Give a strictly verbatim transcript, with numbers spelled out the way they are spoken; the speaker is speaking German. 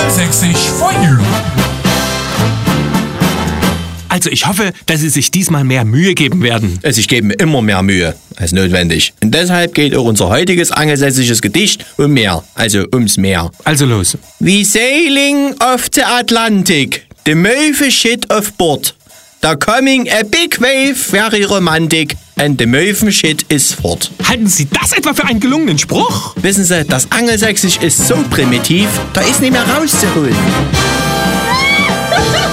Angelsächsisch for you. Also ich hoffe, dass Sie sich diesmal mehr Mühe geben werden. Es ich gebe mir immer mehr Mühe als notwendig. Und deshalb geht auch unser heutiges angelsächsisches Gedicht um Meer, also ums Meer. Also los. We sailing off the Atlantic, the Möwe shit off board. Da coming a big wave, very romantic, and the Möwen shit is fort. Halten Sie das etwa für einen gelungenen Spruch? Wissen Sie, das Angelsächsisch ist so primitiv, da ist nicht mehr rauszuholen.